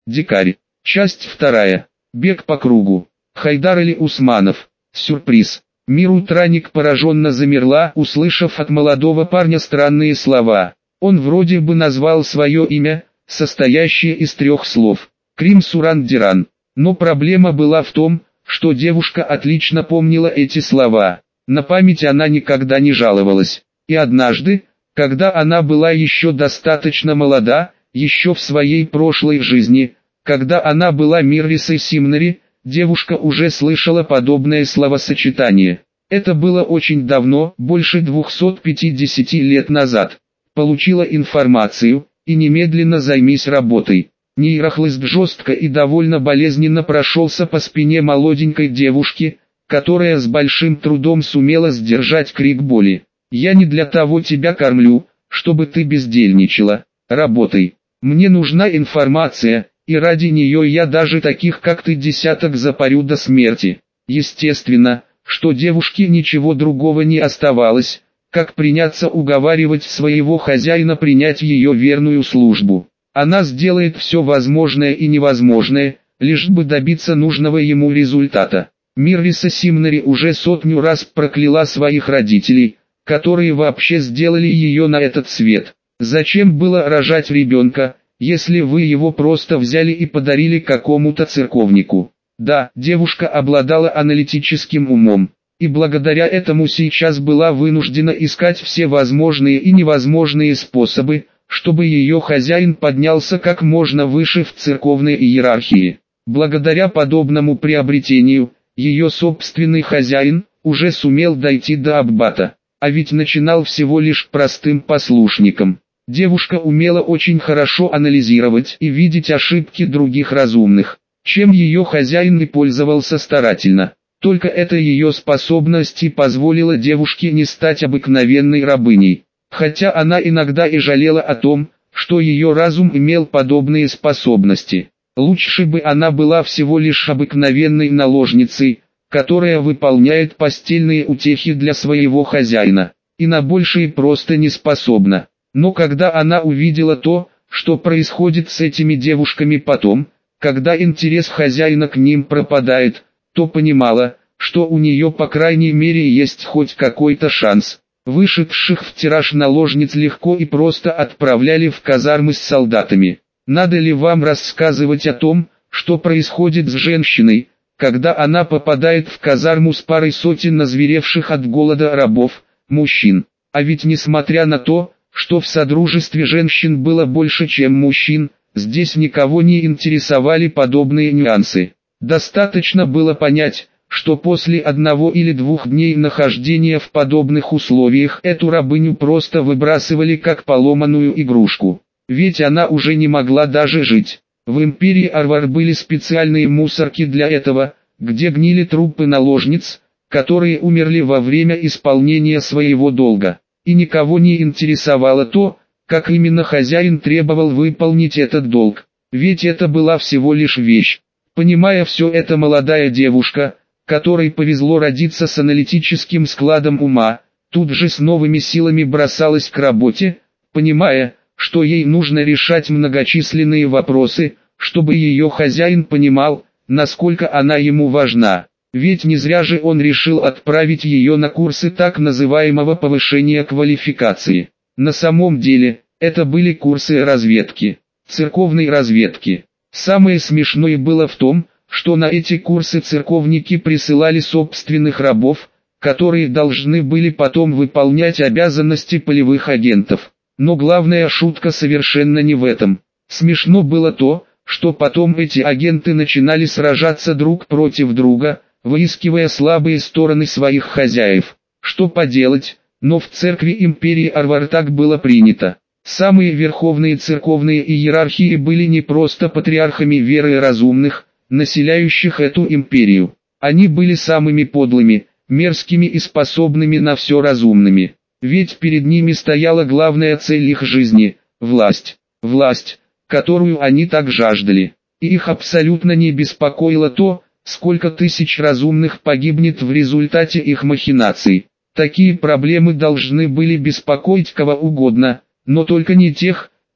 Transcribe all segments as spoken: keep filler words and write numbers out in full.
Дикарь. Часть вторая. Бег по кругу. Хайдар или Усманов. Сюрприз. Мирутраник пораженно замерла, услышав от молодого парня странные слова. Он вроде бы назвал свое имя, состоящее из трех слов. Крим Суран Диран. Но проблема была в том, что девушка отлично помнила эти слова. На память она никогда не жаловалась. И однажды, когда она была еще достаточно молода, еще в своей прошлой жизни, когда она была Миррисой Симнари, девушка уже слышала подобное словосочетание. Это было очень давно, больше двухсот пятидесяти лет назад. Получила информацию, и немедленно займись работой. Нейрохлыст жестко и довольно болезненно прошелся по спине молоденькой девушки, которая с большим трудом сумела сдержать крик боли. «Я не для того тебя кормлю, чтобы ты бездельничала. Работай. Мне нужна информация, и ради нее я даже таких как ты десяток запарю до смерти». Естественно, что девушке ничего другого не оставалось, как приняться уговаривать своего хозяина принять ее верную службу. Она сделает все возможное и невозможное, лишь бы добиться нужного ему результата. Мирриса Симнари уже сотню раз прокляла своих родителей, которые вообще сделали ее на этот свет. Зачем было рожать ребенка, если вы его просто взяли и подарили какому-то церковнику? Да, девушка обладала аналитическим умом, и благодаря этому сейчас была вынуждена искать все возможные и невозможные способы, чтобы ее хозяин поднялся как можно выше в церковной иерархии. Благодаря подобному приобретению, ее собственный хозяин уже сумел дойти до аббата, а ведь начинал всего лишь простым послушником. Девушка умела очень хорошо анализировать и видеть ошибки других разумных, чем ее хозяин и пользовался старательно. Только эта ее способность и позволила девушке не стать обыкновенной рабыней. Хотя она иногда и жалела о том, что ее разум имел подобные способности. Лучше бы она была всего лишь обыкновенной наложницей, которая выполняет постельные утехи для своего хозяина, и на большее просто не способна. Но когда она увидела то, что происходит с этими девушками потом, когда интерес хозяина к ним пропадает, то понимала, что у нее по крайней мере есть хоть какой-то шанс. Вышедших в тираж наложниц легко и просто отправляли в казармы с солдатами. Надо ли вам рассказывать о том, что происходит с женщиной, когда она попадает в казарму с парой сотен назверевших от голода рабов, мужчин? А ведь несмотря на то, что в содружестве женщин было больше, чем мужчин, здесь никого не интересовали подобные нюансы. Достаточно было понять, что после одного или двух дней нахождения в подобных условиях эту рабыню просто выбрасывали как поломанную игрушку. Ведь она уже не могла даже жить. В империи Арвар были специальные мусорки для этого, где гнили трупы наложниц, которые умерли во время исполнения своего долга. И никого не интересовало то, как именно хозяин требовал выполнить этот долг. Ведь это была всего лишь вещь. Понимая все это, молодая девушка, которой повезло родиться с аналитическим складом ума, тут же с новыми силами бросалась к работе, понимая, что ей нужно решать многочисленные вопросы, чтобы ее хозяин понимал, насколько она ему важна. Ведь не зря же он решил отправить ее на курсы так называемого повышения квалификации. На самом деле, это были курсы разведки, церковной разведки. Самое смешное было в том, что на эти курсы церковники присылали собственных рабов, которые должны были потом выполнять обязанности полевых агентов. Но главная шутка совершенно не в этом. Смешно было то, что потом эти агенты начинали сражаться друг против друга, выискивая слабые стороны своих хозяев. Что поделать, но в церкви империи Арвар так было принято. Самые верховные церковные иерархии были не просто патриархами веры разумных, населяющих эту империю. Они были самыми подлыми, мерзкими и способными на все разумными. Ведь перед ними стояла главная цель их жизни – власть. Власть, которую они так жаждали. И их абсолютно не беспокоило то, сколько тысяч разумных погибнет в результате их махинаций. Такие проблемы должны были беспокоить кого угодно, но только не тех,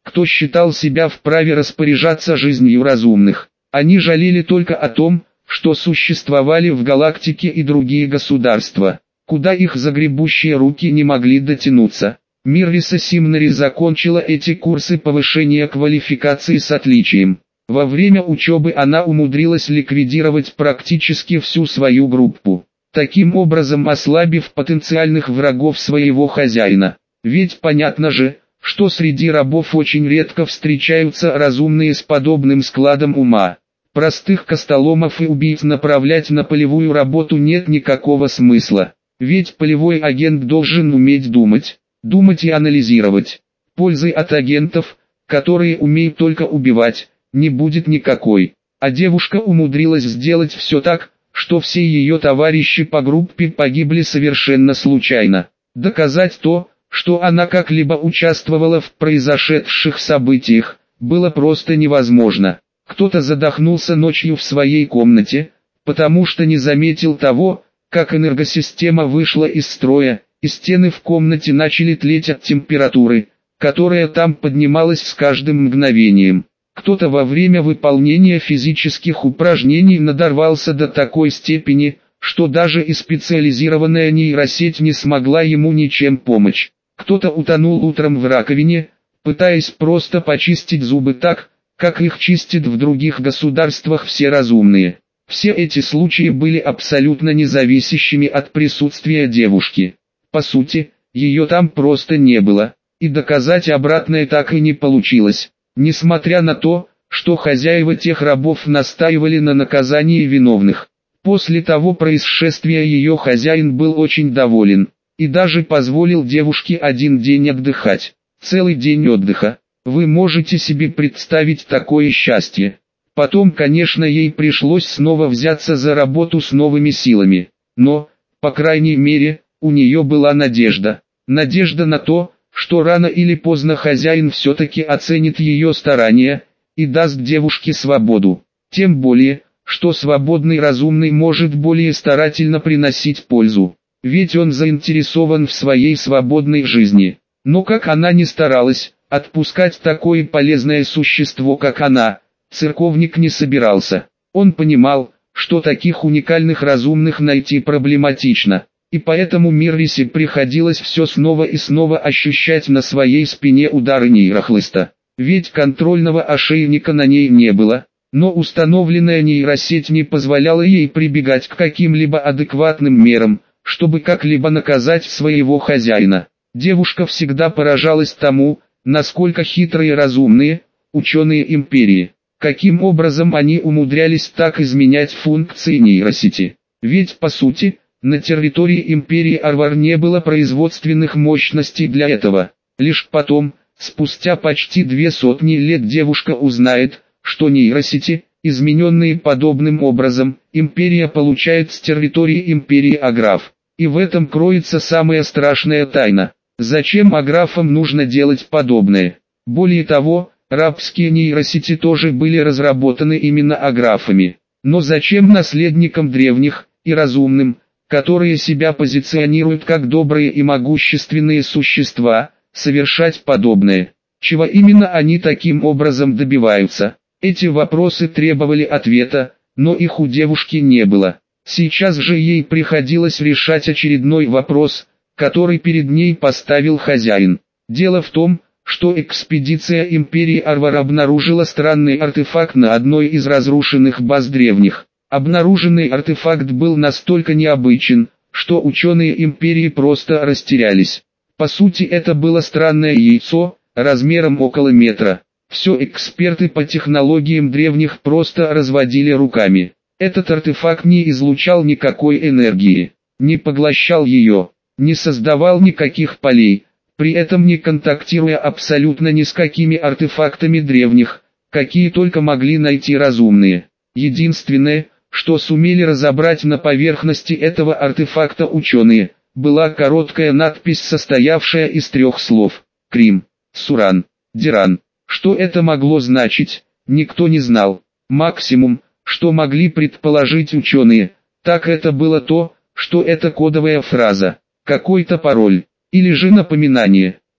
кто считал себя вправе распоряжаться жизнью разумных. Они жалели только о том, что существовали в галактике и другие государства, куда их загребущие руки не могли дотянуться. Мирриса Симнари закончила эти курсы повышения квалификации с отличием. Во время учебы она умудрилась ликвидировать практически всю свою группу, таким образом ослабив потенциальных врагов своего хозяина. Ведь понятно же, что среди рабов очень редко встречаются разумные с подобным складом ума. Простых костоломов и убийц направлять на полевую работу нет никакого смысла. Ведь полевой агент должен уметь думать, думать и анализировать. Пользы от агентов, которые умеют только убивать, не будет никакой. А девушка умудрилась сделать все так, что все ее товарищи по группе погибли совершенно случайно. Доказать то, что она как-либо участвовала в произошедших событиях, было просто невозможно. Кто-то задохнулся ночью в своей комнате, потому что не заметил того, как энергосистема вышла из строя, и стены в комнате начали тлеть от температуры, которая там поднималась с каждым мгновением. Кто-то во время выполнения физических упражнений надорвался до такой степени, что даже и специализированная нейросеть не смогла ему ничем помочь. Кто-то утонул утром в раковине, пытаясь просто почистить зубы так, как их чистят в других государствах все разумные. Все эти случаи были абсолютно независящими от присутствия девушки. По сути, ее там просто не было, и доказать обратное так и не получилось. Несмотря на то, что хозяева тех рабов настаивали на наказании виновных. После того происшествия ее хозяин был очень доволен, и даже позволил девушке один день отдыхать. Целый день отдыха. Вы можете себе представить такое счастье. Потом, конечно, ей пришлось снова взяться за работу с новыми силами. Но, по крайней мере, у нее была надежда. Надежда на то, что рано или поздно хозяин все-таки оценит ее старания и даст девушке свободу. Тем более, что свободный разумный может более старательно приносить пользу. Ведь он заинтересован в своей свободной жизни. Но как она ни старалась, отпускать такое полезное существо, как она, церковник не собирался. Он понимал, что таких уникальных разумных найти проблематично, и поэтому Миррисе приходилось все снова и снова ощущать на своей спине удары нейрохлыста. Ведь контрольного ошейника на ней не было, но установленная нейросеть не позволяла ей прибегать к каким-либо адекватным мерам, чтобы как-либо наказать своего хозяина. Девушка всегда поражалась тому, насколько хитрые и разумные ученые империи. Каким образом они умудрялись так изменять функции нейросети? Ведь по сути, на территории империи Арвар не было производственных мощностей для этого. Лишь потом, спустя почти две сотни лет, девушка узнает, что нейросети, измененные подобным образом, империя получает с территории империи Аграф. И в этом кроется самая страшная тайна. Зачем Аграфам нужно делать подобное? Более того, рабские нейросети тоже были разработаны именно Аграфами. Но зачем наследникам древних и разумным, которые себя позиционируют как добрые и могущественные существа, совершать подобное? Чего именно они таким образом добиваются? Эти вопросы требовали ответа, но их у девушки не было. Сейчас же ей приходилось решать очередной вопрос, который перед ней поставил хозяин. Дело в том, что экспедиция империи Арвар обнаружила странный артефакт на одной из разрушенных баз древних. Обнаруженный артефакт был настолько необычен, что ученые империи просто растерялись. По сути, это было странное яйцо, размером около метра. Все эксперты по технологиям древних просто разводили руками. Этот артефакт не излучал никакой энергии, не поглощал ее, не создавал никаких полей, при этом не контактируя абсолютно ни с какими артефактами древних, какие только могли найти разумные. Единственное, что сумели разобрать на поверхности этого артефакта ученые, была короткая надпись, состоявшая из трех слов: Крим, Суран, Диран. Что это могло значить, никто не знал. Максимум, что могли предположить ученые, так это было то, что это кодовая фраза, какой-то пароль, или же напоминание.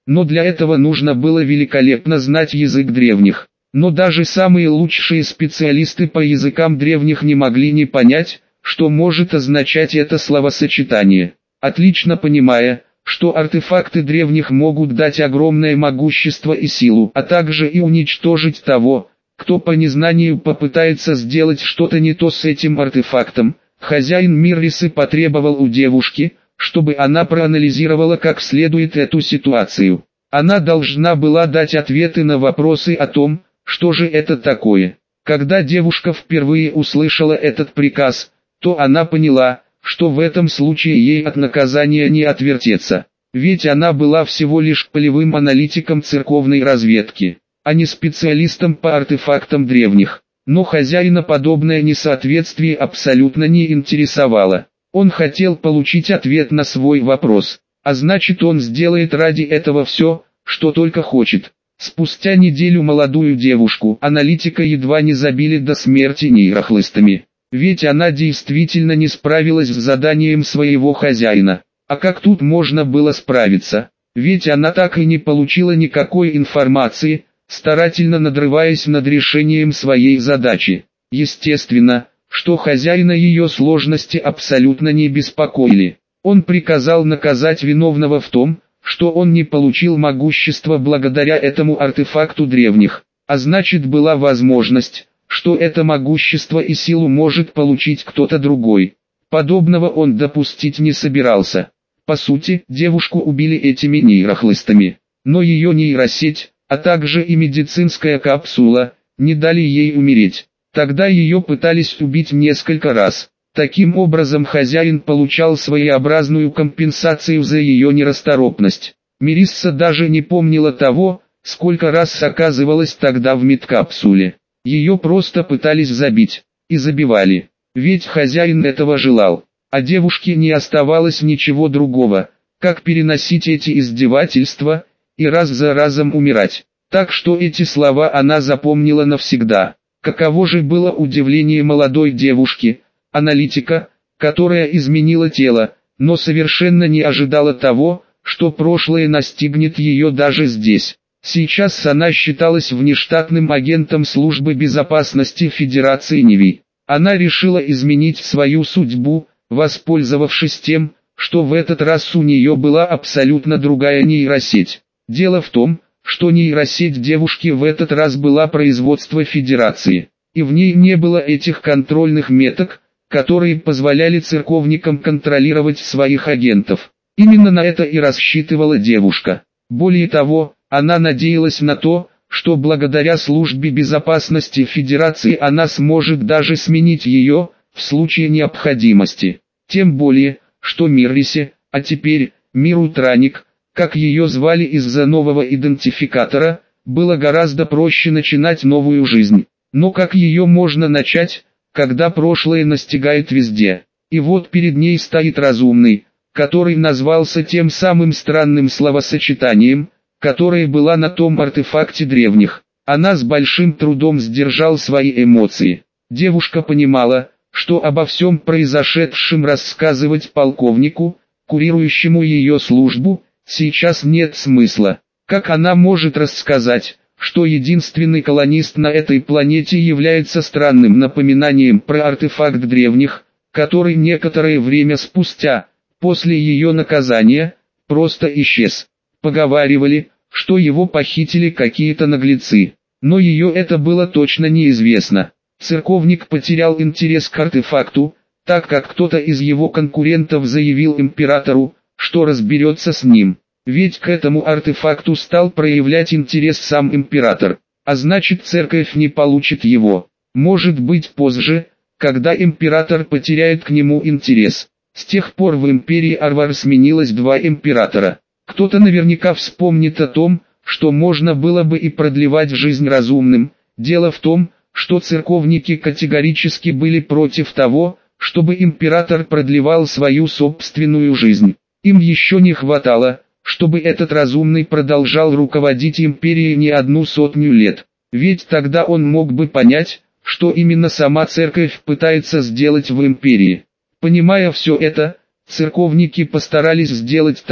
Но для этого нужно было великолепно знать язык древних. Но даже самые лучшие специалисты по языкам древних не могли не понять, что может означать это словосочетание. Отлично понимая, что артефакты древних могут дать огромное могущество и силу, а также и уничтожить того, кто по незнанию попытается сделать что-то не то с этим артефактом, хозяин Миррисы потребовал у девушки, чтобы она проанализировала как следует эту ситуацию. Она должна была дать ответы на вопросы о том, что же это такое. Когда девушка впервые услышала этот приказ, то она поняла, что в этом случае ей от наказания не отвертеться. Ведь она была всего лишь полевым аналитиком церковной разведки, а не специалистом по артефактам древних. Но хозяина подобное несоответствие абсолютно не интересовало. Он хотел получить ответ на свой вопрос, а значит он сделает ради этого все, что только хочет. Спустя неделю молодую девушку, аналитика, едва не забили до смерти нейрохлыстами. Ведь она действительно не справилась с заданием своего хозяина. А как тут можно было справиться? Ведь она так и не получила никакой информации, старательно надрываясь над решением своей задачи. Естественно, что хозяина ее сложности абсолютно не беспокоили. Он приказал наказать виновного в том, что он не получил могущества благодаря этому артефакту древних, а значит была возможность, что это могущество и силу может получить кто-то другой. Подобного он допустить не собирался. По сути, девушку убили этими нейрохлыстами, но ее нейросеть, а также и медицинская капсула, не дали ей умереть. Тогда ее пытались убить несколько раз. Таким образом хозяин получал своеобразную компенсацию за ее нерасторопность. Мирисса даже не помнила того, сколько раз оказывалась тогда в медкапсуле. Ее просто пытались забить, и забивали. Ведь хозяин этого желал, а девушке не оставалось ничего другого, как переносить эти издевательства, и раз за разом умирать. Так что эти слова она запомнила навсегда. Каково же было удивление молодой девушки, аналитика, которая изменила тело, но совершенно не ожидала того, что прошлое настигнет ее даже здесь. Сейчас она считалась внештатным агентом службы безопасности Федерации Ниви. Она решила изменить свою судьбу, воспользовавшись тем, что в этот раз у нее была абсолютно другая нейросеть. Дело в том, что нейросеть девушки в этот раз была производства Федерации, и в ней не было этих контрольных меток, которые позволяли церковникам контролировать своих агентов. Именно на это и рассчитывала девушка. Более того, она надеялась на то, что благодаря службе безопасности Федерации она сможет даже сменить ее, в случае необходимости. Тем более, что Миррисе, а теперь Миру Траник, как ее звали из-за нового идентификатора, было гораздо проще начинать новую жизнь. Но как ее можно начать, когда прошлое настигает везде? И вот перед ней стоит разумный, который назвался тем самым странным словосочетанием, которое было на том артефакте древних. Она с большим трудом сдержала свои эмоции. Девушка понимала, что обо всем произошедшем рассказывать полковнику, курирующему ее службу, сейчас нет смысла. Как она может рассказать, что единственный колонист на этой планете является странным напоминанием про артефакт древних, который некоторое время спустя, после ее наказания, просто исчез. Поговаривали, что его похитили какие-то наглецы, но ее это было точно неизвестно. Церковник потерял интерес к артефакту, так как кто-то из его конкурентов заявил императору, что разберется с ним. Ведь к этому артефакту стал проявлять интерес сам император, а значит церковь не получит его. Может быть позже, когда император потеряет к нему интерес. С тех пор в империи Арвар сменилось два императора. Кто-то наверняка вспомнит о том, что можно было бы и продлевать жизнь разумным. Дело в том, что церковники категорически были против того, чтобы император продлевал свою собственную жизнь. Им еще не хватало, чтобы этот разумный продолжал руководить империей не одну сотню лет. Ведь тогда он мог бы понять, что именно сама церковь пытается сделать в империи. Понимая все это, церковники постарались сделать так,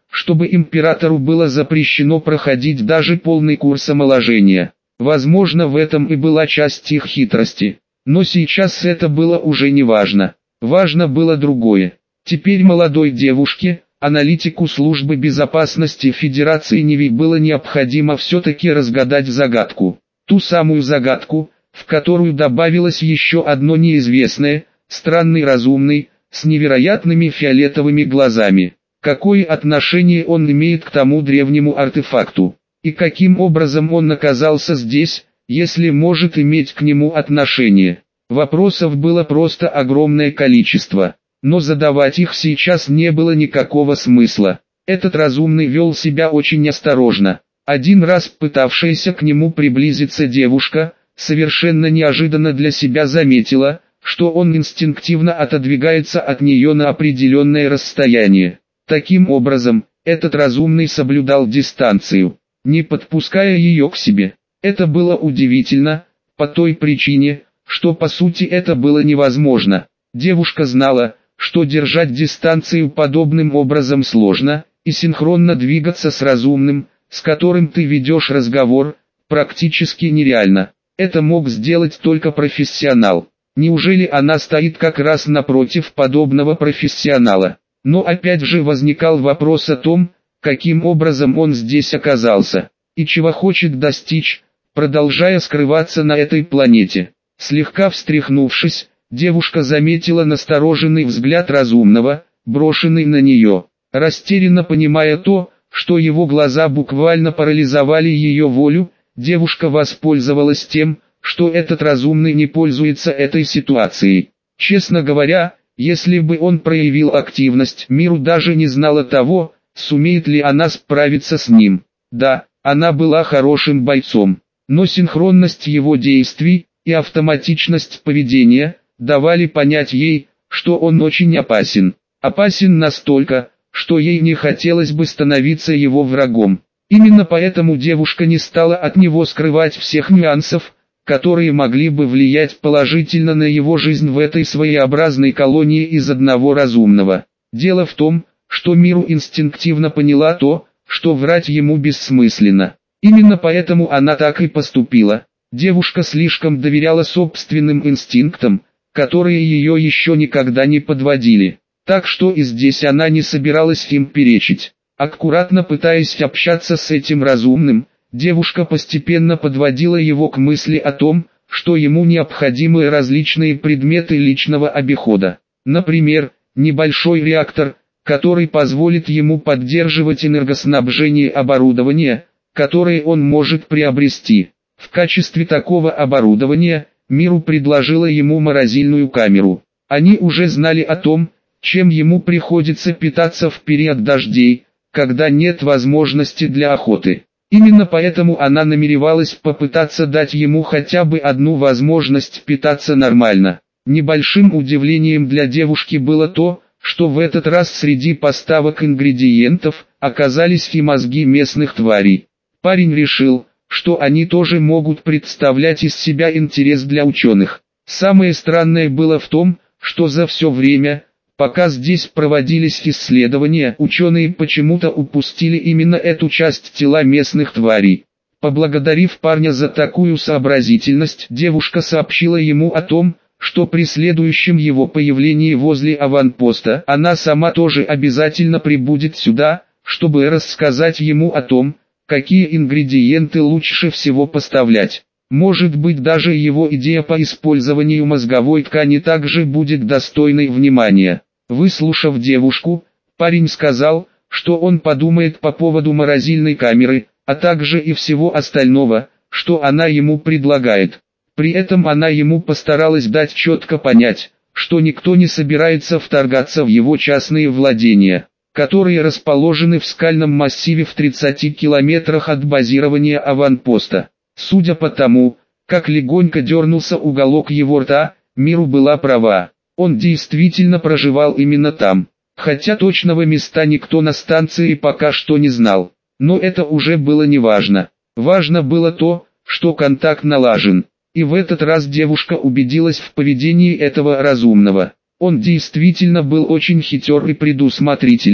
чтобы императору было запрещено проходить даже полный курс омоложения. Возможно, в этом и была часть их хитрости. Но сейчас это было уже не важно. Важно было другое. Теперь молодой девушке, аналитику службы безопасности Федерации Ниви, было необходимо все-таки разгадать загадку. Ту самую загадку, в которую добавилось еще одно неизвестное, странный разумный, с невероятными фиолетовыми глазами. Какое отношение он имеет к тому древнему артефакту? И каким образом он оказался здесь, если может иметь к нему отношение? Вопросов было просто огромное количество, но задавать их сейчас не было никакого смысла. Этот разумный вел себя очень осторожно. Один раз пытавшаяся к нему приблизиться девушка, совершенно неожиданно для себя заметила, что он инстинктивно отодвигается от нее на определенное расстояние. Таким образом, этот разумный соблюдал дистанцию, не подпуская ее к себе. Это было удивительно, по той причине, что по сути это было невозможно. Девушка знала, что держать дистанцию подобным образом сложно, и синхронно двигаться с разумным, с которым ты ведешь разговор, практически нереально. Это мог сделать только профессионал. Неужели она стоит как раз напротив подобного профессионала? Но опять же возникал вопрос о том, каким образом он здесь оказался, и чего хочет достичь, продолжая скрываться на этой планете. Слегка встряхнувшись, девушка заметила настороженный взгляд разумного, брошенный на нее. Растерянно понимая то, что его глаза буквально парализовали ее волю, девушка воспользовалась тем, что этот разумный не пользуется этой ситуацией. Честно говоря, если бы он проявил активность, Миру даже не знала того, сумеет ли она справиться с ним. Да, она была хорошим бойцом, но синхронность его действий и автоматичность поведения давали понять ей, что он очень опасен. Опасен настолько, что ей не хотелось бы становиться его врагом. Именно поэтому девушка не стала от него скрывать всех нюансов, которые могли бы влиять положительно на его жизнь в этой своеобразной колонии из одного разумного. Дело в том, что Миру инстинктивно поняла то, что врать ему бессмысленно. Именно поэтому она так и поступила. Девушка слишком доверяла собственным инстинктам, которые ее еще никогда не подводили. Так что и здесь она не собиралась им перечить. Аккуратно пытаясь общаться с этим разумным, девушка постепенно подводила его к мысли о том, что ему необходимы различные предметы личного обихода. Например, небольшой реактор, который позволит ему поддерживать энергоснабжение оборудования, которое он может приобрести. В качестве такого оборудования, Миру предложила ему морозильную камеру. Они уже знали о том, чем ему приходится питаться в период дождей, когда нет возможности для охоты. Именно поэтому она намеревалась попытаться дать ему хотя бы одну возможность питаться нормально. Небольшим удивлением для девушки было то, что в этот раз среди поставок ингредиентов оказались и мозги местных тварей. Парень решил, что они тоже могут представлять из себя интерес для ученых. Самое странное было в том, что за все время, пока здесь проводились исследования, ученые почему-то упустили именно эту часть тела местных тварей. Поблагодарив парня за такую сообразительность, девушка сообщила ему о том, что при следующем его появлении возле аванпоста она сама тоже обязательно прибудет сюда, чтобы рассказать ему о том, какие ингредиенты лучше всего поставлять. Может быть, даже его идея по использованию мозговой ткани также будет достойной внимания. Выслушав девушку, парень сказал, что он подумает по поводу морозильной камеры, а также и всего остального, что она ему предлагает. При этом она ему постаралась дать четко понять, что никто не собирается вторгаться в его частные владения, которые расположены в скальном массиве в тридцати километрах от базирования аванпоста. Судя по тому, как легонько дернулся уголок его рта, Миру была права. Он действительно проживал именно там. Хотя точного места никто на станции пока что не знал. Но это уже было не важно. Важно было то, что контакт налажен. И в этот раз девушка убедилась в поведении этого разумного. Он действительно был очень хитер и предусмотрителен.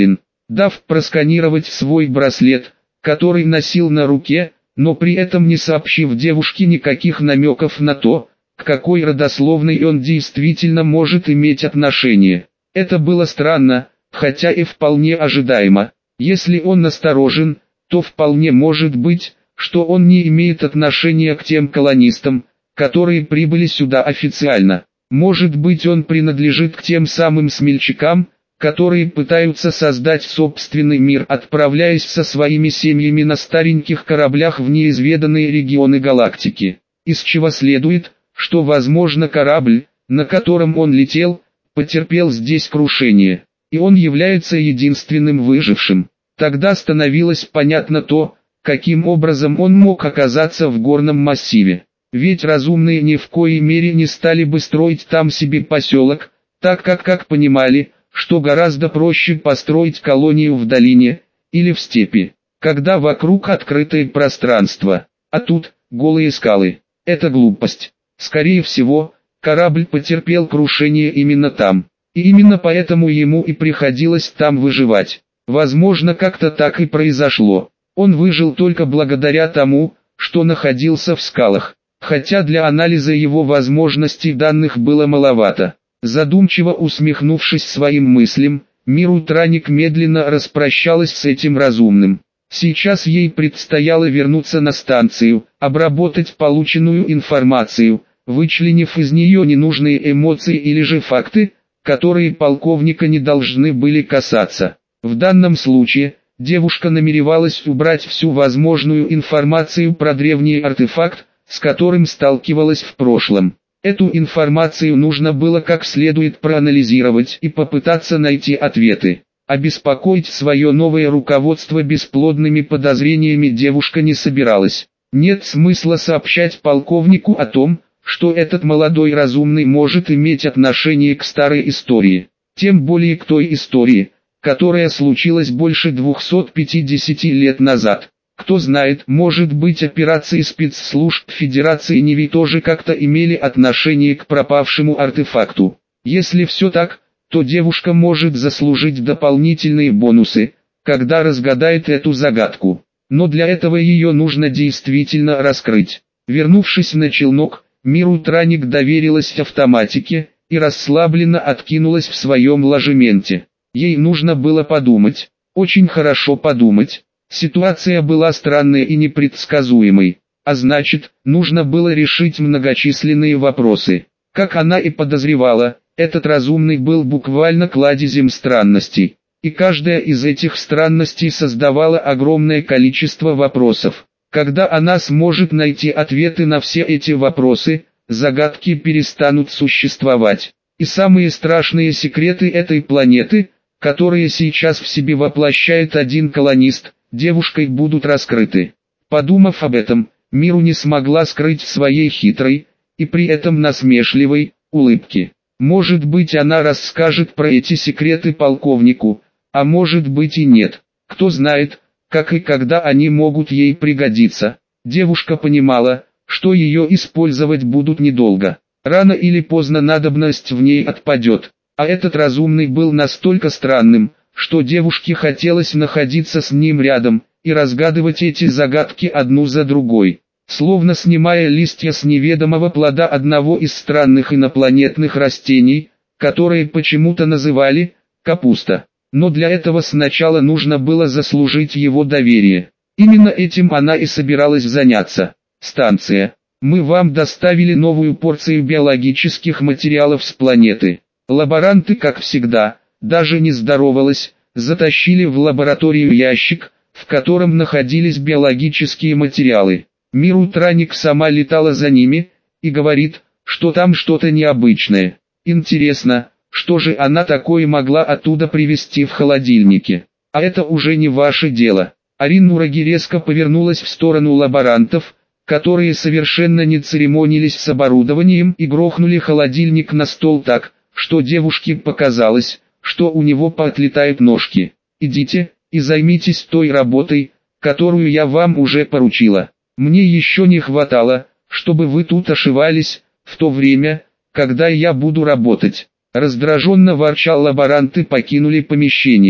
дав просканировать свой браслет, который носил на руке, но при этом не сообщив девушке никаких намеков на то, к какой родословной он действительно может иметь отношение. Это было странно, хотя и вполне ожидаемо. Если он насторожен, то вполне может быть, что он не имеет отношения к тем колонистам, которые прибыли сюда официально. Может быть, он принадлежит к тем самым смельчакам, которые пытаются создать собственный мир, отправляясь со своими семьями на стареньких кораблях в неизведанные регионы галактики. Из чего следует, что возможно корабль, на котором он летел, потерпел здесь крушение, и он является единственным выжившим. Тогда становилось понятно то, каким образом он мог оказаться в горном массиве. Ведь разумные ни в коей мере не стали бы строить там себе поселок, так как как понимали, что гораздо проще построить колонию в долине или в степи, когда вокруг открытое пространство, а тут голые скалы. Это глупость. Скорее всего, корабль потерпел крушение именно там, и именно поэтому ему и приходилось там выживать. Возможно, как-то так и произошло. Он выжил только благодаря тому, что находился в скалах, хотя для анализа его возможностей данных было маловато. Задумчиво усмехнувшись своим мыслям, Миру Траник медленно распрощалась с этим разумным. Сейчас ей предстояло вернуться на станцию, обработать полученную информацию, вычленив из нее ненужные эмоции или же факты, которые полковника не должны были касаться. В данном случае, девушка намеревалась убрать всю возможную информацию про древний артефакт, с которым сталкивалась в прошлом. Эту информацию нужно было как следует проанализировать и попытаться найти ответы. Обеспокоить свое новое руководство бесплодными подозрениями девушка не собиралась. Нет смысла сообщать полковнику о том, что этот молодой разумный может иметь отношение к старой истории. Тем более к той истории, которая случилась больше двухсот пятидесяти лет назад. Кто знает, может быть, операции спецслужб Федерации Неви тоже как-то имели отношение к пропавшему артефакту. Если все так, то девушка может заслужить дополнительные бонусы, когда разгадает эту загадку. Но для этого ее нужно действительно раскрыть. Вернувшись на челнок, Миру Траник доверилась автоматике и расслабленно откинулась в своем ложементе. Ей нужно было подумать, очень хорошо подумать. Ситуация была странной и непредсказуемой, а значит, нужно было решить многочисленные вопросы. Как она и подозревала, этот разумный был буквально кладезем странностей, и каждая из этих странностей создавала огромное количество вопросов. Когда она сможет найти ответы на все эти вопросы, загадки перестанут существовать. И самые страшные секреты этой планеты, которые сейчас в себе воплощает один колонист, девушкой будут раскрыты. Подумав об этом, Миру не смогла скрыть своей хитрой, и при этом насмешливой, улыбки. Может быть, она расскажет про эти секреты полковнику, а может быть и нет. Кто знает, как и когда они могут ей пригодиться. Девушка понимала, что ее использовать будут недолго. Рано или поздно надобность в ней отпадет. А этот разумный был настолько странным, что девушке хотелось находиться с ним рядом и разгадывать эти загадки одну за другой, словно снимая листья с неведомого плода одного из странных инопланетных растений, которые почему-то называли капуста. Но для этого сначала нужно было заслужить его доверие. Именно этим она и собиралась заняться. Станция. Мы вам доставили новую порцию биологических материалов с планеты. Лаборанты, как всегда, даже не здоровалась, затащили в лабораторию ящик, в котором находились биологические материалы. Миру Траник сама летала за ними, и говорит, что там что-то необычное. Интересно, что же она такое могла оттуда привезти в холодильнике? А это уже не ваше дело. Арин Нураги резко повернулась в сторону лаборантов, которые совершенно не церемонились с оборудованием и грохнули холодильник на стол так, что девушке показалось, что у него поотлетают ножки. Идите и займитесь той работой, которую я вам уже поручила. Мне еще не хватало, чтобы вы тут ошивались, в то время, когда я буду работать. Раздраженно ворча лаборанты покинули помещение.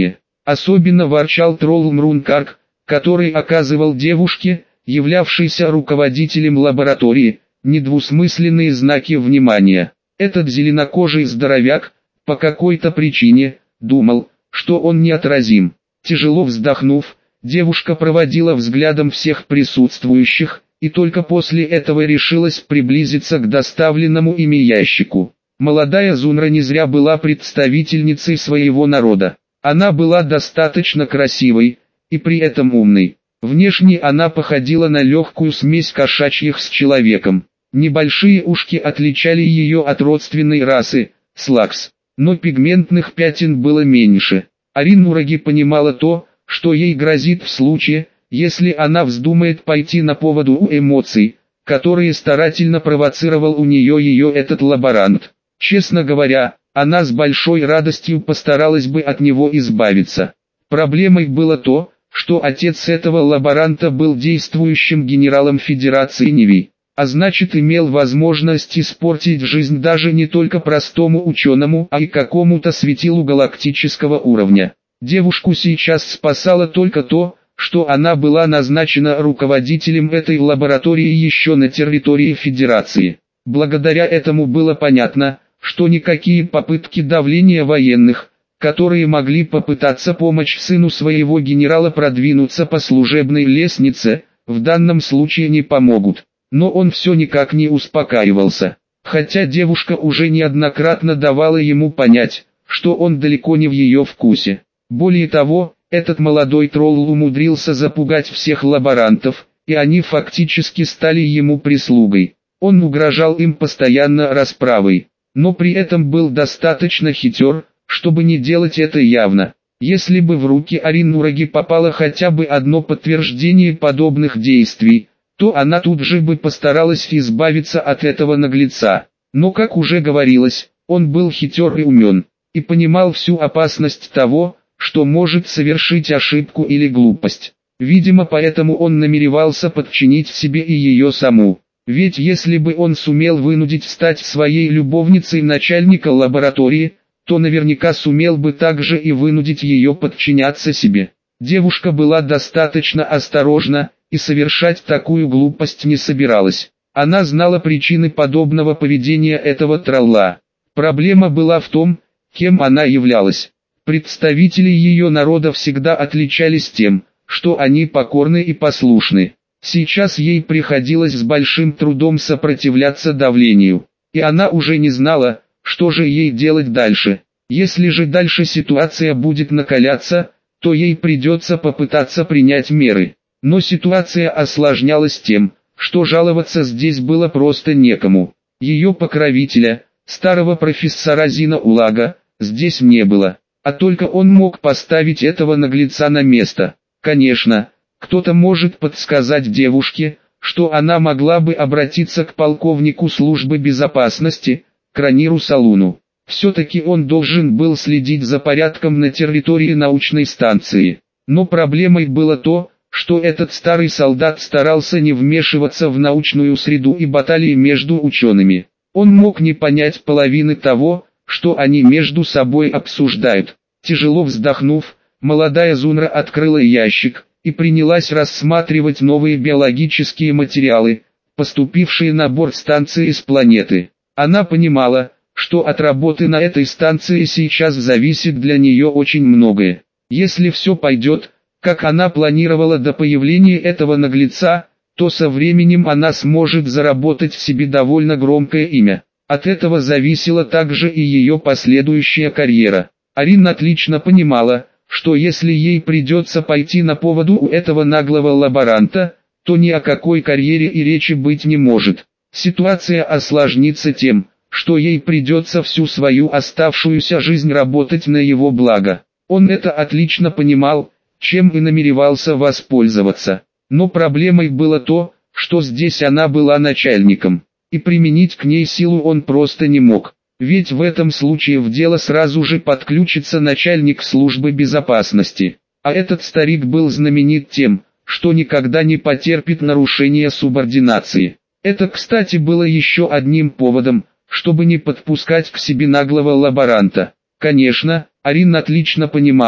Особенно ворчал тролл Мрункарк, который оказывал девушке, являвшейся руководителем лаборатории, недвусмысленные знаки внимания. Этот зеленокожий здоровяк, по какой-то причине, думал, что он неотразим. Тяжело вздохнув, девушка проводила взглядом всех присутствующих, и только после этого решилась приблизиться к доставленному ими ящику. Молодая Зунра не зря была представительницей своего народа. Она была достаточно красивой, и при этом умной. Внешне она походила на легкую смесь кошачьих с человеком. Небольшие ушки отличали ее от родственной расы, слакс, но пигментных пятен было меньше. Арин Нураги понимала то, что ей грозит в случае, если она вздумает пойти на поводу у эмоций, которые старательно провоцировал у нее ее этот лаборант. Честно говоря, она с большой радостью постаралась бы от него избавиться. Проблемой было то, что отец этого лаборанта был действующим генералом Федерации Неви, а значит имел возможность испортить жизнь даже не только простому ученому, а и какому-то светилу галактического уровня. Девушку сейчас спасало только то, что она была назначена руководителем этой лаборатории еще на территории Федерации. Благодаря этому было понятно, что никакие попытки давления военных, которые могли попытаться помочь сыну своего генерала продвинуться по служебной лестнице, в данном случае не помогут. Но он все никак не успокаивался, хотя девушка уже неоднократно давала ему понять, что он далеко не в ее вкусе. Более того, этот молодой тролл умудрился запугать всех лаборантов, и они фактически стали ему прислугой. Он угрожал им постоянно расправой, но при этом был достаточно хитер, чтобы не делать это явно. Если бы в руки Арин Нураги попало хотя бы одно подтверждение подобных действий, то она тут же бы постаралась избавиться от этого наглеца. Но, как уже говорилось, он был хитер и умен, и понимал всю опасность того, что может совершить ошибку или глупость. Видимо, поэтому он намеревался подчинить себе и ее саму. Ведь если бы он сумел вынудить стать своей любовницей начальника лаборатории, то наверняка сумел бы также и вынудить ее подчиняться себе. Девушка была достаточно осторожна, и совершать такую глупость не собиралась. Она знала причины подобного поведения этого тролла. Проблема была в том, кем она являлась. Представители ее народа всегда отличались тем, что они покорны и послушны. Сейчас ей приходилось с большим трудом сопротивляться давлению, и она уже не знала, что же ей делать дальше. Если же дальше ситуация будет накаляться, то ей придется попытаться принять меры. Но ситуация осложнялась тем, что жаловаться здесь было просто некому. Ее покровителя, старого профессора Зина Улага, здесь не было, а только он мог поставить этого наглеца на место. Конечно, кто-то может подсказать девушке, что она могла бы обратиться к полковнику службы безопасности, Краниру Салуну. Все-таки он должен был следить за порядком на территории научной станции. Но проблемой было то, что этот старый солдат старался не вмешиваться в научную среду и баталии между учеными. Он мог не понять половины того, что они между собой обсуждают. Тяжело вздохнув, молодая Зунра открыла ящик и принялась рассматривать новые биологические материалы, поступившие на борт станции с планеты. Она понимала, что от работы на этой станции сейчас зависит для нее очень многое. Если все пойдет, как она планировала до появления этого наглеца, то со временем она сможет заработать себе довольно громкое имя. От этого зависела также и ее последующая карьера. Арин отлично понимала, что если ей придется пойти на поводу у этого наглого лаборанта, то ни о какой карьере и речи быть не может. Ситуация осложнится тем, что ей придется всю свою оставшуюся жизнь работать на его благо. Он это отлично понимал, чем и намеревался воспользоваться. Но проблемой было то, что здесь она была начальником, и применить к ней силу он просто не мог. Ведь в этом случае в дело сразу же подключится начальник службы безопасности. А этот старик был знаменит тем, что никогда не потерпит нарушения субординации. Это, кстати, было еще одним поводом, чтобы не подпускать к себе наглого лаборанта. Конечно, Арин отлично понимала,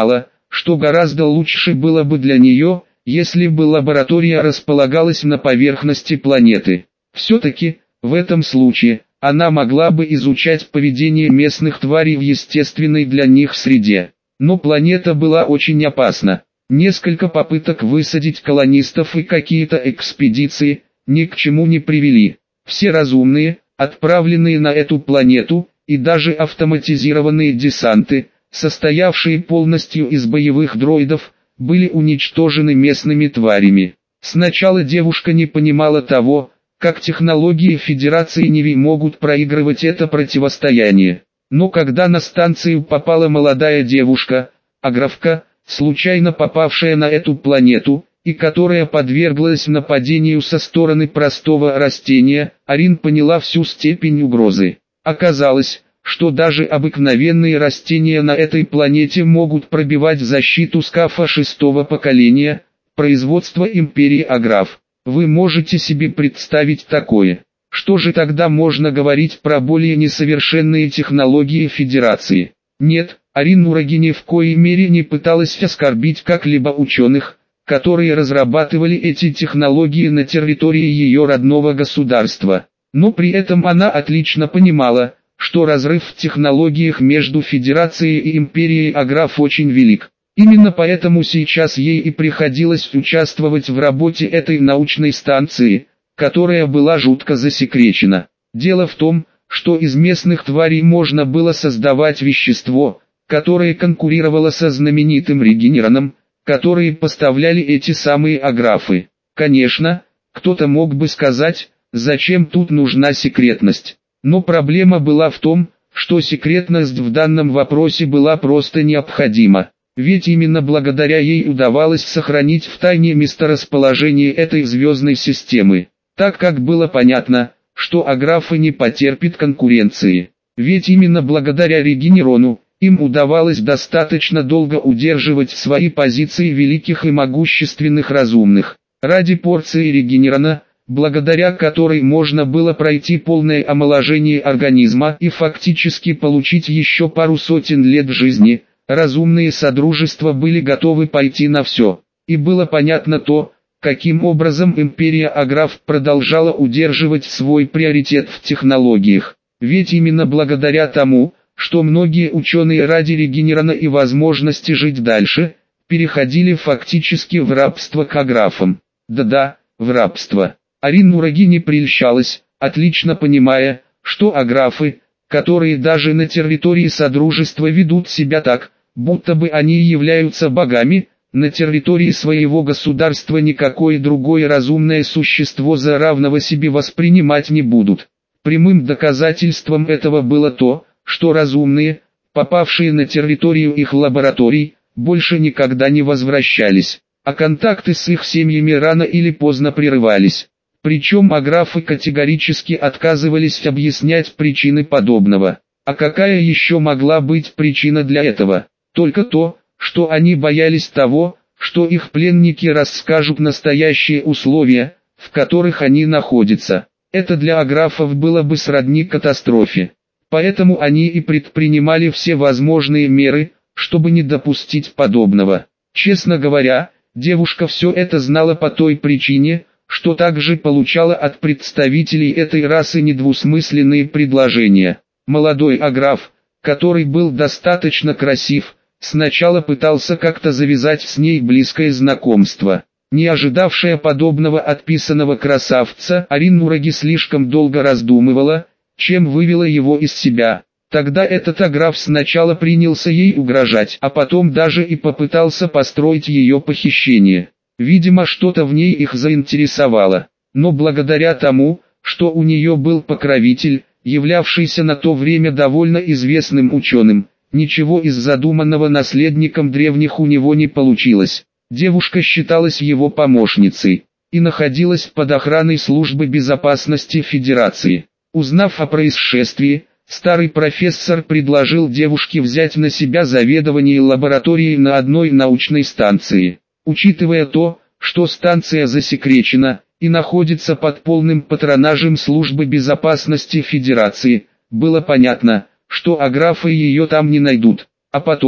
что гораздо лучше было бы для нее, если бы лаборатория располагалась на поверхности планеты. Все-таки, в этом случае, она могла бы изучать поведение местных тварей в естественной для них среде. Но планета была очень опасна. Несколько попыток высадить колонистов и какие-то экспедиции ни к чему не привели. Все разумные, отправленные на эту планету, и даже автоматизированные десанты, состоявшие полностью из боевых дроидов, были уничтожены местными тварями. Сначала девушка не понимала того, как технологии Федерации Ниви могут проигрывать это противостояние. Но когда на станцию попала молодая девушка, аграфка, случайно попавшая на эту планету, и которая подверглась нападению со стороны простого растения, Арин поняла всю степень угрозы. Оказалось, что даже обыкновенные растения на этой планете могут пробивать защиту скафа шестого поколения, производства Империи Аграф. Вы можете себе представить такое? Что же тогда можно говорить про более несовершенные технологии Федерации? Нет, Арин Нураги ни в коей мере не пыталась оскорбить как-либо ученых, которые разрабатывали эти технологии на территории ее родного государства. Но при этом она отлично понимала, что разрыв в технологиях между Федерацией и Империей Аграф очень велик. Именно поэтому сейчас ей и приходилось участвовать в работе этой научной станции, которая была жутко засекречена. Дело в том, что из местных тварей можно было создавать вещество, которое конкурировало со знаменитым регенераном, которые поставляли эти самые аграфы. Конечно, кто-то мог бы сказать, зачем тут нужна секретность. Но проблема была в том, что секретность в данном вопросе была просто необходима. Ведь именно благодаря ей удавалось сохранить в тайне месторасположение этой звездной системы, так как было понятно, что аграфы не потерпит конкуренции. Ведь именно благодаря регенерону, им удавалось достаточно долго удерживать свои позиции великих и могущественных разумных. Ради порции регенерона, благодаря которой можно было пройти полное омоложение организма и фактически получить еще пару сотен лет жизни, разумные содружества были готовы пойти на все. И было понятно то, каким образом Империя Аграф продолжала удерживать свой приоритет в технологиях. Ведь именно благодаря тому, что многие ученые ради регенерона и возможности жить дальше, переходили фактически в рабство к аграфам. Да-да, в рабство. Арин Нураги не прельщалась, отлично понимая, что аграфы, которые даже на территории Содружества ведут себя так, будто бы они являются богами, на территории своего государства никакое другое разумное существо за равного себе воспринимать не будут. Прямым доказательством этого было то, что разумные, попавшие на территорию их лабораторий, больше никогда не возвращались, а контакты с их семьями рано или поздно прерывались. Причем аграфы категорически отказывались объяснять причины подобного. А какая еще могла быть причина для этого? Только то, что они боялись того, что их пленники расскажут настоящие условия, в которых они находятся. Это для аграфов было бы сродни катастрофе. Поэтому они и предпринимали все возможные меры, чтобы не допустить подобного. Честно говоря, девушка все это знала по той причине, что также получала от представителей этой расы недвусмысленные предложения. Молодой аграф, который был достаточно красив, сначала пытался как-то завязать с ней близкое знакомство. Не ожидавшая подобного отписанного красавца, Арин Нураги слишком долго раздумывала, чем вывела его из себя. Тогда этот аграф сначала принялся ей угрожать, а потом даже и попытался построить ее похищение. Видимо, что-то в ней их заинтересовало. Но благодаря тому, что у нее был покровитель, являвшийся на то время довольно известным ученым, ничего из задуманного наследником древних у него не получилось. Девушка считалась его помощницей и находилась под охраной службы безопасности Федерации. Узнав о происшествии, старый профессор предложил девушке взять на себя заведование лабораторией на одной научной станции. Учитывая то, что станция засекречена и находится под полным патронажем службы безопасности Федерации, было понятно, что аграфы ее там не найдут. А потом,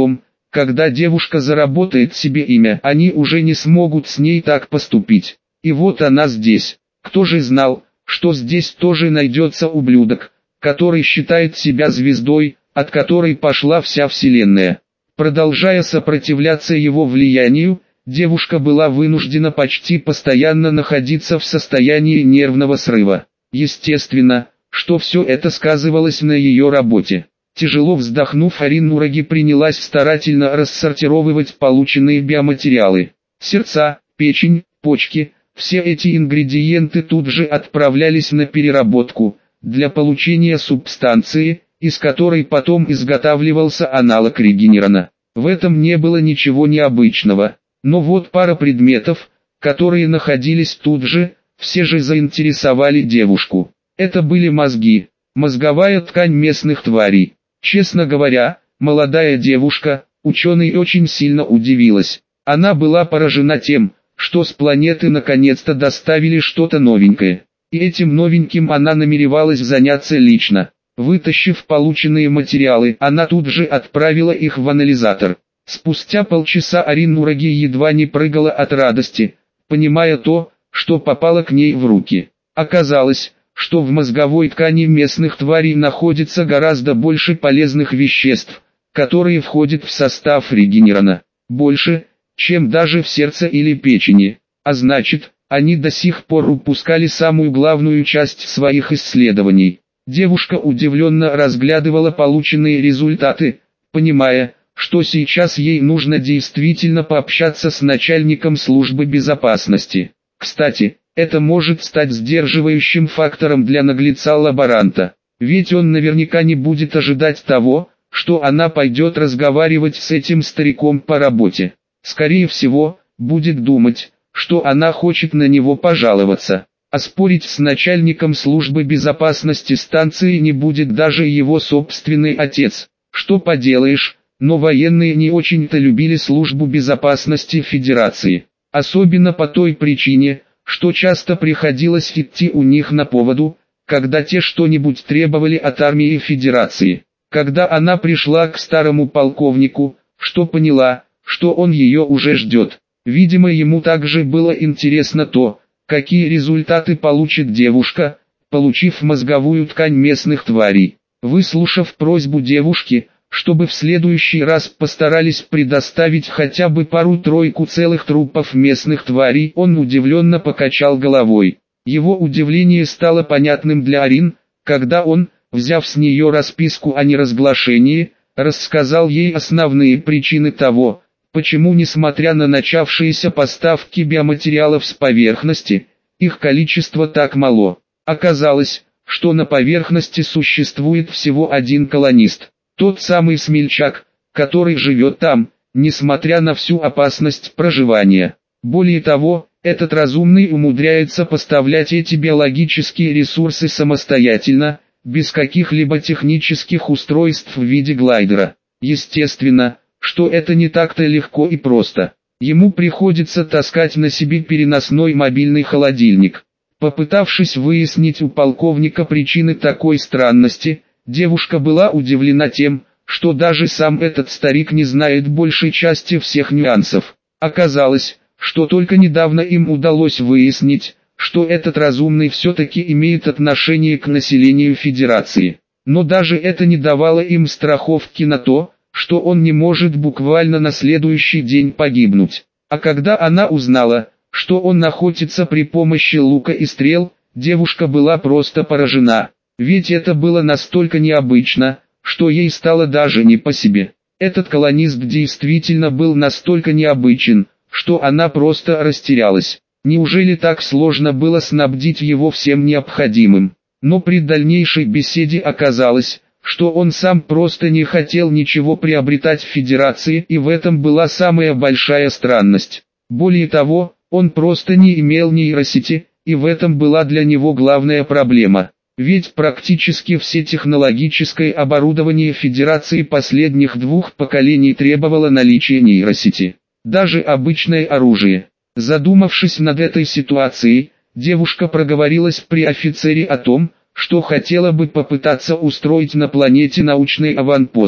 когда девушка заработает себе имя, они уже не смогут с ней так поступить. И вот она здесь. Кто же знал, что здесь тоже найдется ублюдок, который считает себя звездой, от которой пошла вся вселенная. Продолжая сопротивляться его влиянию, девушка была вынуждена почти постоянно находиться в состоянии нервного срыва. Естественно, что все это сказывалось на ее работе. Тяжело вздохнув, Арин Нураги принялась старательно рассортировывать полученные биоматериалы. Сердца, печень, почки, все эти ингредиенты тут же отправлялись на переработку, для получения субстанции, из которой потом изготавливался аналог регенерана. В этом не было ничего необычного, но вот пара предметов, которые находились тут же, все же заинтересовали девушку. Это были мозги, мозговая ткань местных тварей. Честно говоря, молодая девушка, ученый, очень сильно удивилась. Она была поражена тем, что с планеты наконец-то доставили что-то новенькое. И этим новеньким она намеревалась заняться лично. Вытащив полученные материалы, она тут же отправила их в анализатор. Спустя полчаса Арин Нураги едва не прыгала от радости, понимая то, что попало к ней в руки. Оказалось, что в мозговой ткани местных тварей находится гораздо больше полезных веществ, которые входят в состав регенерана. Больше, чем даже в сердце или печени. А значит, они до сих пор упускали самую главную часть своих исследований. Девушка удивленно разглядывала полученные результаты, понимая, что сейчас ей нужно действительно пообщаться с начальником службы безопасности. Кстати, это может стать сдерживающим фактором для наглеца-лаборанта, ведь он наверняка не будет ожидать того, что она пойдет разговаривать с этим стариком по работе. Скорее всего, будет думать, что она хочет на него пожаловаться. А спорить с начальником службы безопасности станции не будет даже его собственный отец. Что поделаешь, но военные не очень-то любили службу безопасности Федерации. Особенно по той причине, что часто приходилось идти у них на поводу, когда те что-нибудь требовали от армии Федерации. Когда она пришла к старому полковнику, что поняла, что он ее уже ждет. Видимо, ему также было интересно то, какие результаты получит девушка, получив мозговую ткань местных тварей. Выслушав просьбу девушки, чтобы в следующий раз постарались предоставить хотя бы пару-тройку целых трупов местных тварей, он удивленно покачал головой. Его удивление стало понятным для Арин, когда он, взяв с нее расписку о неразглашении, рассказал ей основные причины того, почему, несмотря на начавшиеся поставки биоматериалов с поверхности, их количество так мало. Оказалось, что на поверхности существует всего один колонист. Тот самый смельчак, который живет там, несмотря на всю опасность проживания. Более того, этот разумный умудряется поставлять эти биологические ресурсы самостоятельно, без каких-либо технических устройств в виде глайдера. Естественно, что это не так-то легко и просто. Ему приходится таскать на себе переносной мобильный холодильник. Попытавшись выяснить у полковника причины такой странности, девушка была удивлена тем, что даже сам этот старик не знает большей части всех нюансов. Оказалось, что только недавно им удалось выяснить, что этот разумный все-таки имеет отношение к населению Федерации. Но даже это не давало им страховки на то, что он не может буквально на следующий день погибнуть. А когда она узнала, что он охотится при помощи лука и стрел, девушка была просто поражена. Ведь это было настолько необычно, что ей стало даже не по себе. Этот колонист действительно был настолько необычен, что она просто растерялась. Неужели так сложно было снабдить его всем необходимым? Но при дальнейшей беседе оказалось, что он сам просто не хотел ничего приобретать в Федерации, и в этом была самая большая странность. Более того, он просто не имел нейросети, и в этом была для него главная проблема. Ведь практически все технологическое оборудование Федерации последних двух поколений требовало наличия нейросети. Даже обычное оружие. Задумавшись над этой ситуацией, девушка проговорилась при офицере о том, что хотела бы попытаться устроить на планете научный аванпост.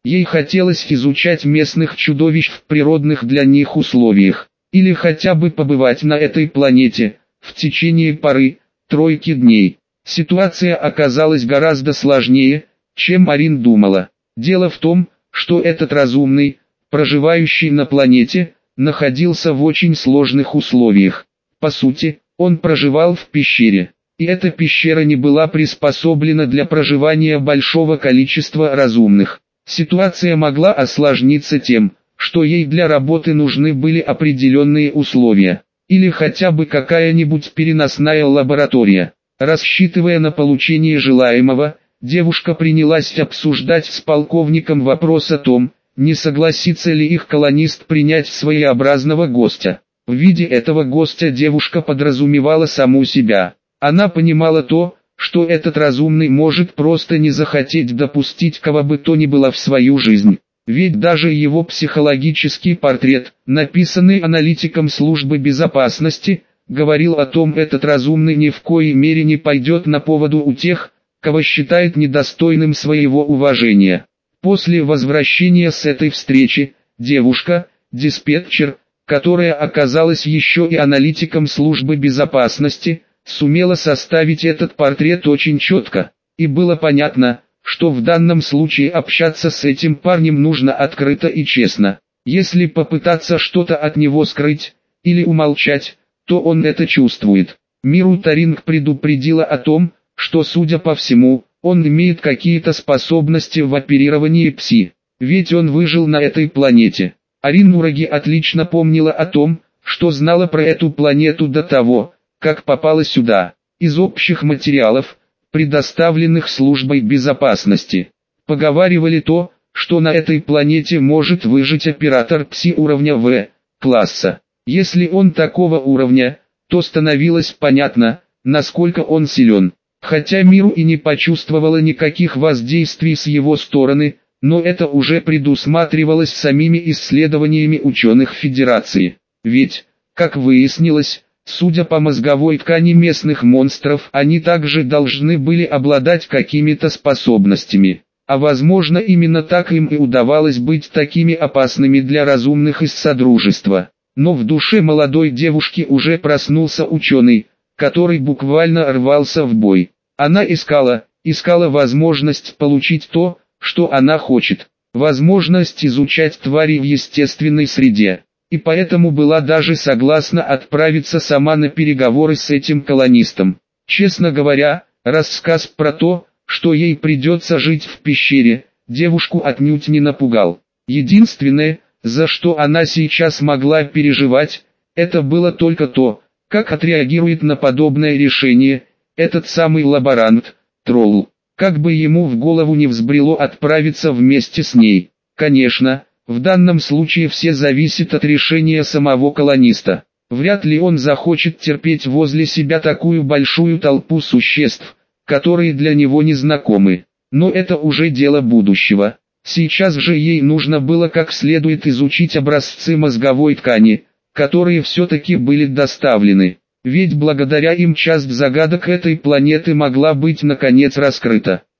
Ей хотелось изучать местных чудовищ в природных для них условиях, или хотя бы побывать на этой планете, в течение пары, тройки дней. Ситуация оказалась гораздо сложнее, чем Арин думала. Дело в том, что этот разумный, проживающий на планете, находился в очень сложных условиях. По сути, он проживал в пещере, и эта пещера не была приспособлена для проживания большого количества разумных. Ситуация могла осложниться тем, что ей для работы нужны были определенные условия, или хотя бы какая-нибудь переносная лаборатория. Рассчитывая на получение желаемого, девушка принялась обсуждать с полковником вопрос о том, не согласится ли их колонист принять своеобразного гостя. В виде этого гостя девушка подразумевала саму себя. Она понимала то, что этот разумный может просто не захотеть допустить кого бы то ни было в свою жизнь. Ведь даже его психологический портрет, написанный аналитиком службы безопасности, говорил о том, этот разумный ни в коей мере не пойдет на поводу у тех, кого считает недостойным своего уважения. После возвращения с этой встречи, девушка, диспетчер, которая оказалась еще и аналитиком службы безопасности, сумела составить этот портрет очень четко, и было понятно, что в данном случае общаться с этим парнем нужно открыто и честно. Если попытаться что-то от него скрыть, или умолчать, то он это чувствует. Миру Таринг предупредила о том, что, судя по всему, он имеет какие-то способности в оперировании пси, ведь он выжил на этой планете. Арин Мураги отлично помнила о том, что знала про эту планету до того, как попала сюда, из общих материалов, предоставленных службой безопасности. Поговаривали то, что на этой планете может выжить оператор пси уровня В-класса. Если он такого уровня, то становилось понятно, насколько он силен. Хотя Миру и не почувствовала никаких воздействий с его стороны, но это уже предусматривалось самими исследованиями ученых Федерации. Ведь, как выяснилось, судя по мозговой ткани местных монстров, они также должны были обладать какими-то способностями. А возможно, именно так им и удавалось быть такими опасными для разумных из Содружества. Но в душе молодой девушки уже проснулся ученый, который буквально рвался в бой. Она искала, искала возможность получить то, что она хочет, возможность изучать твари в естественной среде, и поэтому была даже согласна отправиться сама на переговоры с этим колонистом. Честно говоря, рассказ про то, что ей придется жить в пещере, девушку отнюдь не напугал. Единственное, за что она сейчас могла переживать, это было только то, как отреагирует на подобное решение этот самый лаборант, Тролл. Как бы ему в голову не взбрело отправиться вместе с ней. Конечно, в данном случае все зависит от решения самого колониста. Вряд ли он захочет терпеть возле себя такую большую толпу существ, которые для него не знакомы. Но это уже дело будущего. Сейчас же ей нужно было как следует изучить образцы мозговой ткани, которые все-таки были доставлены. Ведь благодаря им часть загадок этой планеты могла быть наконец раскрыта.